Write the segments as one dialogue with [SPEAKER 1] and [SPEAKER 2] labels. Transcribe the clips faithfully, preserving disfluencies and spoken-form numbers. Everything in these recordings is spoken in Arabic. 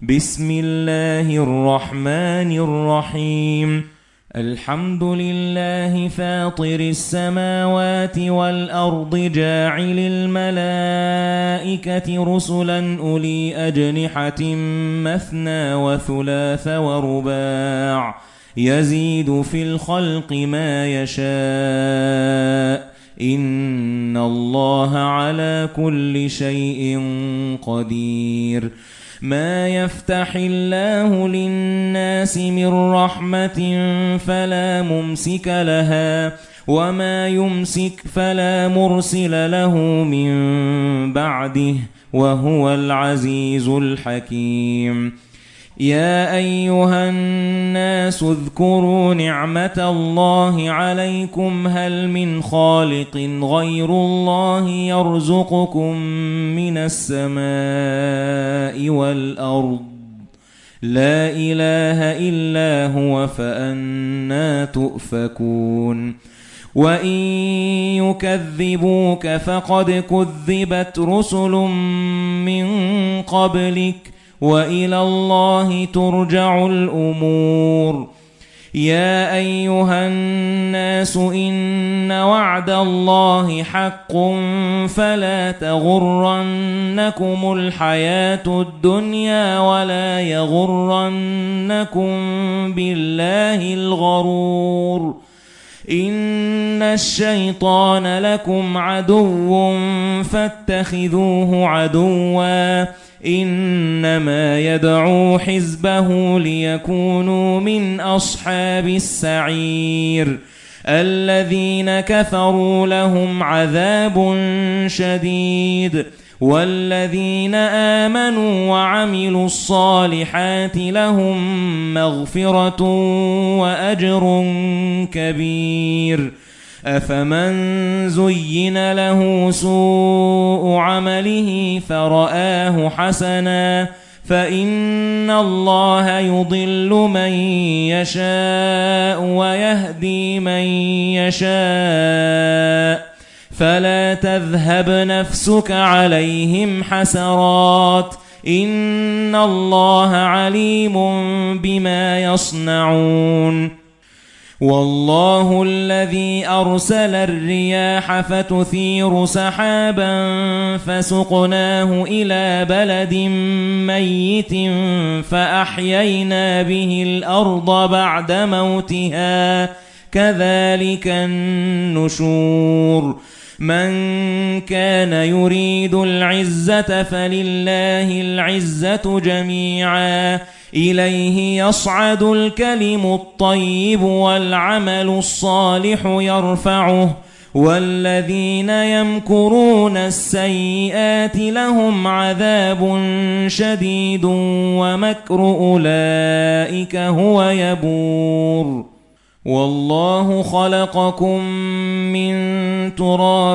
[SPEAKER 1] بسم الله الرحمن الرحيم. الحمد لله فاطر السماوات والأرض جاعل الملائكة رسلا أولي أجنحة مثنى وثلاث ورباع يزيد في الخلق ما يشاء إن الله على كل شيء قدير. ما يفتح الله للناس من رحمة فلا ممسك لها وما يمسك فلا مرسل له من بعده وهو العزيز الحكيم. يا أيها الناس اذكروا نعمة الله عليكم هل من خالق غير الله يرزقكم من السماء والأرض لا إله إلا هو فأنى تؤفكون. وإن يكذبوك فقد كذبت رسل من قبلك وإلى الله ترجع الأمور. يا أيها الناس إن وعد الله حق فلا تغرنكم الحياة الدنيا ولا يغرنكم بالله الغرور. إن الشيطان لكم عدو فاتخذوه عدوا إنما يدعو حزبه ليكونوا من أصحاب السعير. الذين كفروا لهم عذاب شديد والذين آمنوا وعملوا الصالحات لهم مغفرة وأجر كبير. أفمن زين له سوء عمله فرآه حسنا فإن الله يضل من يشاء ويهدي من يشاء فلا تذهب نفسك عليهم حسرات إن الله عليم بما يصنعون. والله الذي أرسل الرياح فتثير سحابا فسقناه إلى بلد ميت فأحيينا به الأرض بعد موتها كذلك النشور. من كان يريد العزة فلله العزة جميعا إليه يصعد الكلم الطيب والعمل الصالح يرفعه والذين يمكرون السيئات لهم عذاب شديد ومكر أولئك هو يبور. والله خلقكم من تراب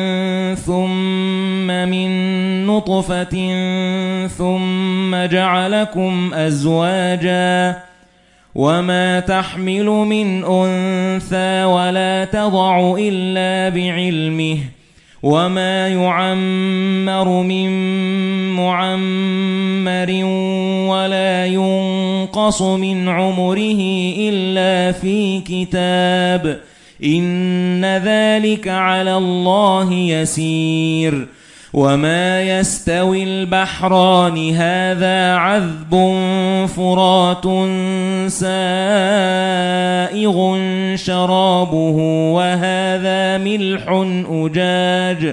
[SPEAKER 1] ثم من نطفة ثم جعلكم أزواجا وما تحمل من أنثى ولا تضع إلا بعلمه وما يعمر من معمر ولا ينقص من عمره إلا في كتاب إن ذلك على الله يسير. وما يستوي البحران هذا عذب فرات سائغ شرابه وهذا ملح أجاج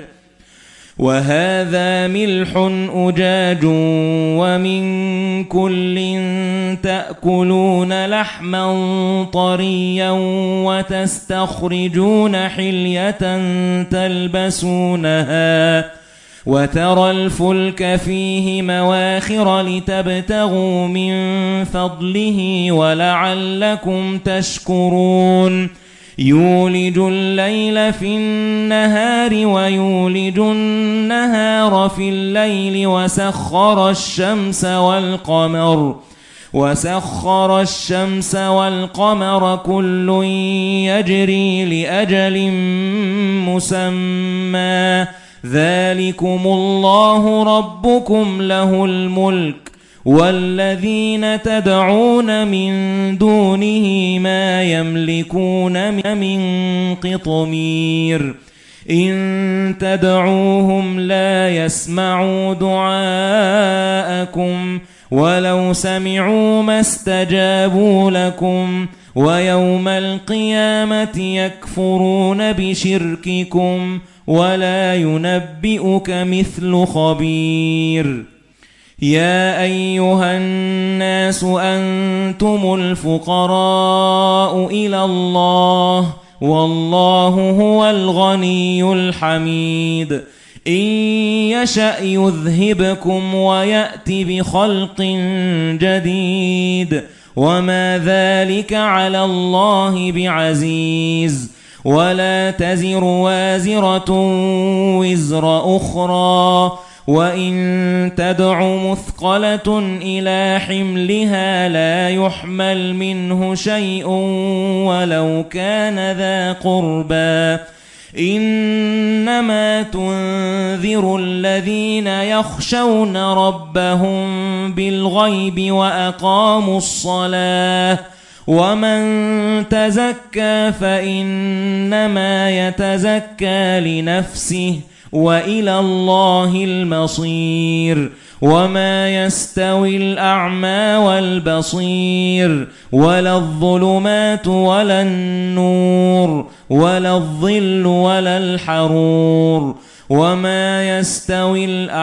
[SPEAKER 1] وهذا ملح أجاج ومن كل تأكلون لحما طريا وتستخرجون حلية تلبسونها وترى الفلك فيه مواخر لتبتغوا من فضله ولعلكم تشكرون. يولج الليل في النهار ويولج النهار في الليل وسخر الشمس والقمر وسخر الشمس والقمر كل يجري لأجل مسمى ذلكم الله ربكم له الملك والذين تدعون من دونه ما يملكون من قطمير إن تدعوهم لا يسمعوا دعاءكم ولو سمعوا ما استجابوا لكم ويوم القيامة يكفرون بشرككم ولا ينبئك مثل خبير. يا أيها الناس أنتم الفقراء إلى الله والله هو الغني الحميد إن يشأ يذهبكم ويأت بخلق جديد وما ذلك على الله بعزيز ولا تزر وازرة وزر أخرى وإن تدع مثقلة إلى حملها لا يحمل منه شيء ولو كان ذا قربى إنما تنذر الذين يخشون ربهم بالغيب وأقاموا الصلاة ومن تزكى فإنما يتزكى لنفسه وإلى الله المصير وما يستوي الأعمى والبصير ولا الظلمات ولا النور ولا الظل ولا الحرور وما يستوي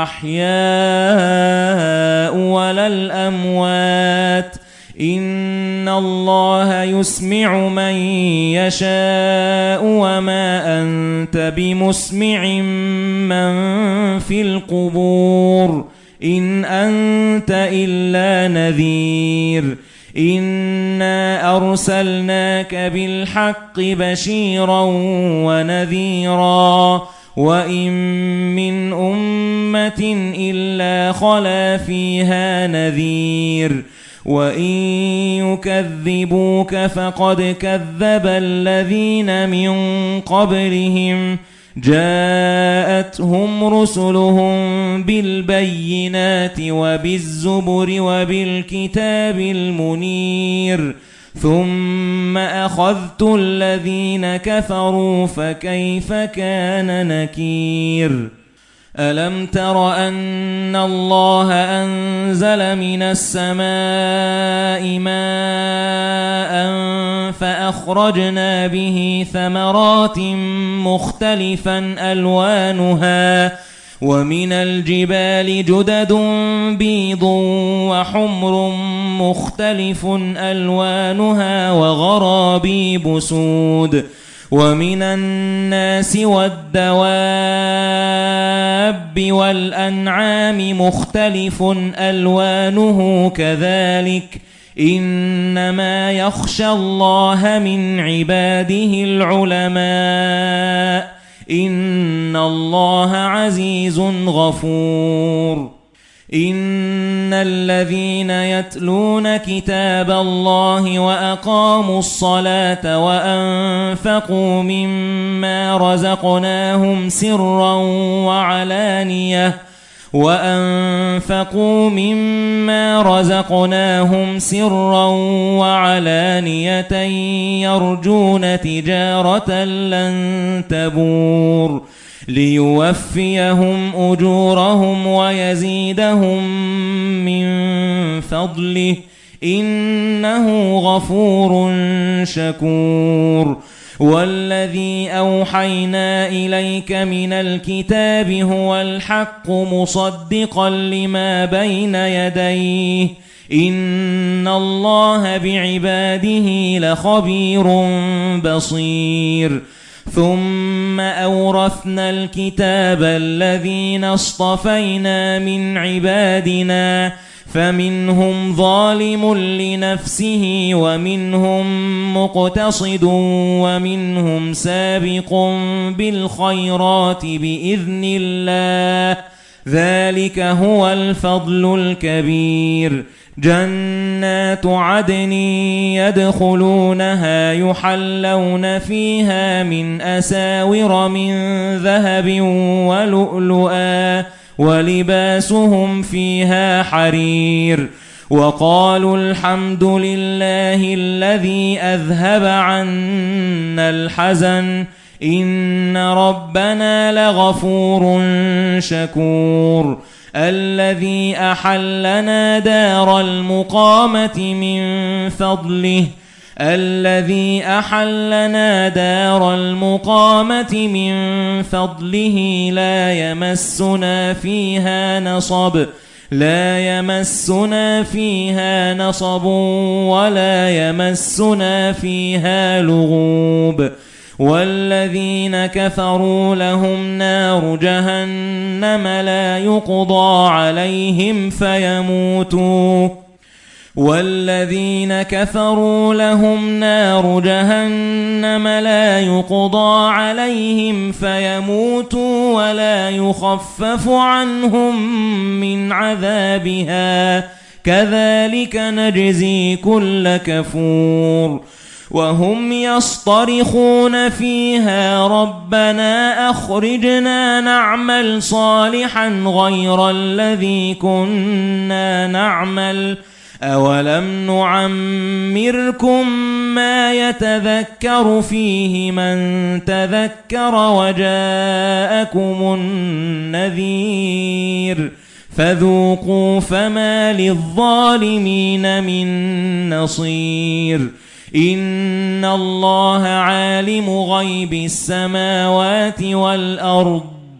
[SPEAKER 1] الأحياء ولا الأموات إن الله يسمع من يشاء وما أنت بمسمع من في القبور إن أنت إلا نذير إنا أرسلناك بالحق بشيرا ونذيرا وإن من أمة إلا خلا فيها نذير وإن يكذبوك فقد كذب الذين من قبلهم جاءتهم رسلهم بالبينات وبالزبر وبالكتاب المنير ثم أخذت الذين كفروا فكيف كان نكير. ألم تر أن الله أنزل من السماء ماء فأخرجنا به ثمرات مختلفا ألوانها ومن الجبال جدد بيض وحمر مختلف ألوانها وغرابيب سود ومن الناس والدواب والأنعام مختلف ألوانه كذلك إنما يخشى الله من عباده العلماء إن الله عزيز غفور. إن الذين يتلون كتاب الله وأقاموا الصلاة وأنفقوا مما رزقناهم سرا وعلانية وأنفقوا مما رزقناهم سرا وعلانية يرجون تجارة لن تبور ليوفيهم أجورهم ويزيدهم من فضله إنه غفور شكور. والذي أوحينا إليك من الكتاب هو الحق مصدقا لما بين يديه إن الله بعباده لخبير بصير. ثم أورثنا الكتاب الذين اصطفينا من عبادنا فمنهم ظالم لنفسه ومنهم مقتصد ومنهم سابق بالخيرات بإذن الله ذلك هو الفضل الكبير. جنات عدن يدخلونها يحلون فيها من أساور من ذهب ولؤلؤا ولباسهم فيها حرير وقالوا الحمد لله الذي أذهب عنا الحزن إن ربنا لغفور شكور الذي أحلنا دار المقامة من فضله الذي أحلنا دار المقامة من فضله لا يمسنا فيها نصب لا يمسنا فيها نصب ولا يمسنا فيها لغوب والذين كفروا لهم نار جهنم لا يقضى عليهم فيموتوا والذين كفروا لهم نار جهنم لا يقضى عليهم فيموتوا ولا يخفف عنهم من عذابها كذلك نجزي كل كفور وهم يصطرخون فيها ربنا أخرجنا نعمل صالحا غير الذي كنا نعمل أولم نعمركم ما يتذكر فيه من تذكر وجاءكم النذير فذوقوا فما للظالمين من نصير إن الله عالم غيب السماوات والأرض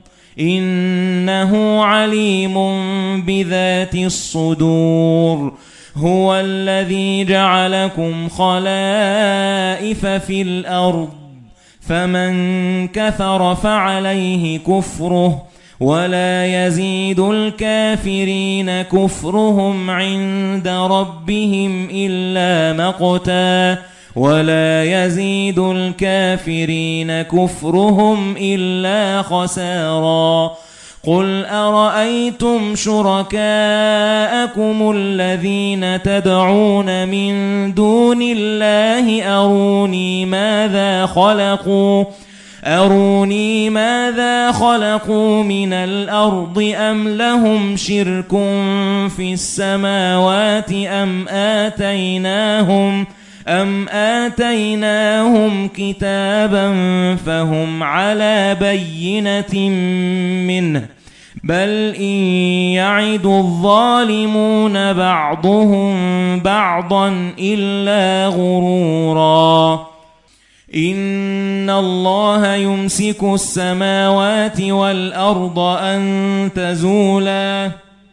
[SPEAKER 1] إنه عليم بذات الصدور هو الذي جعلكم خلائف في الأرض فمن كفر فعليه كفره ولا يزيد الكافرين كفرهم عند ربهم إلا مقتا ولا يزيد الكافرين كفرهم إلا خسارا قل أرأيتم شركاءكم الذين تدعون من دون الله أروني ماذا خلقوا أروني ماذا خلقوا من الأرض أم لهم شرك في السماوات أم آتيناهم أم آتيناهم كتابا فهم على بينة منه بل إن يعد الظالمون بعضهم بعضا إلا غرورا إن الله يمسك السماوات والأرض أن تزولا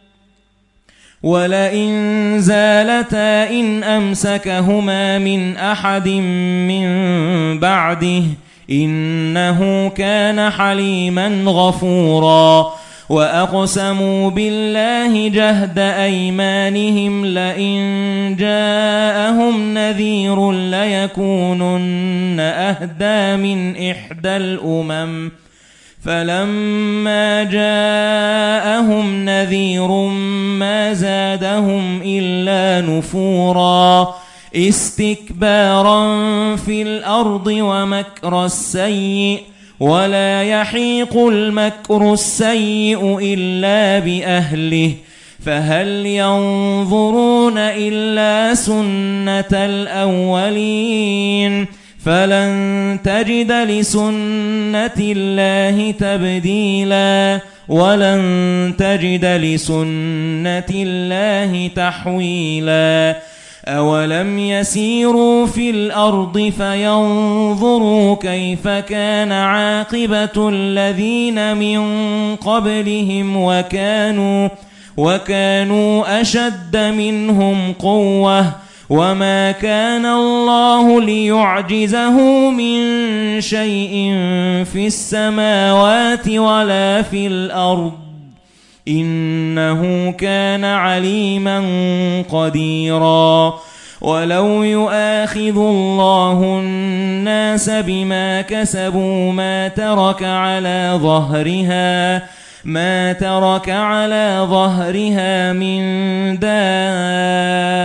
[SPEAKER 1] ولئن زالتا إن أمسكهما من أحد من بعده إنه كان حليما غفورا وأقسموا بالله جهد أيمانهم لئن جاءهم نذير ليكونن أهدى من إحدى الأمم فلما جاءهم نذير ما زادهم إلا نفورا استكبارا في الأرض ومكر السيء ولا يحيق المكر السيء إلا بأهله فهل ينظرون إلا سنة الأولين فلن تجد لسنة الله تبديلا ولن تجد لسنة الله تحويلا أولم يسيروا في الأرض فينظروا كيف كان عاقبة الذين من قبلهم وكانوا وكانوا أشد منهم قوة وما كان الله ليعجزه من شيء في السماوات ولا في الأرض إنه كان عليما قديرا ولو يؤاخذ الله الناس بما كسبوا ما ترك على ظهرها ما ترك على ظهرها من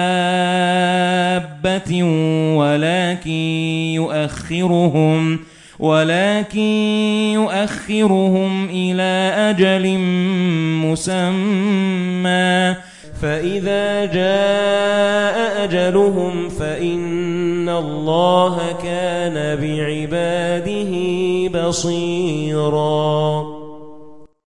[SPEAKER 1] دابة ولكن يؤخرهم ولكن يؤخرهم إلى أجل مسمى فإذا جاء أجلهم فإن الله كان بعباده بصيراً